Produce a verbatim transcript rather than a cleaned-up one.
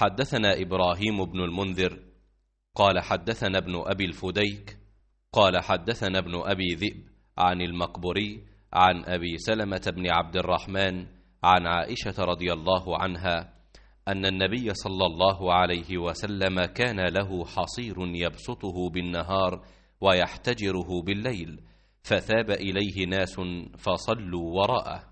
حدثنا إبراهيم بن المنذر قال حدثنا ابن أبي الفديك قال حدثنا ابن أبي ذئب عن المقبري عن أبي سلمة بن عبد الرحمن عن عائشة رضي الله عنها أن النبي صلى الله عليه وسلم كان له حصير يبسطه بالنهار ويحتجره بالليل، فثاب إليه ناس فصلوا وراءه.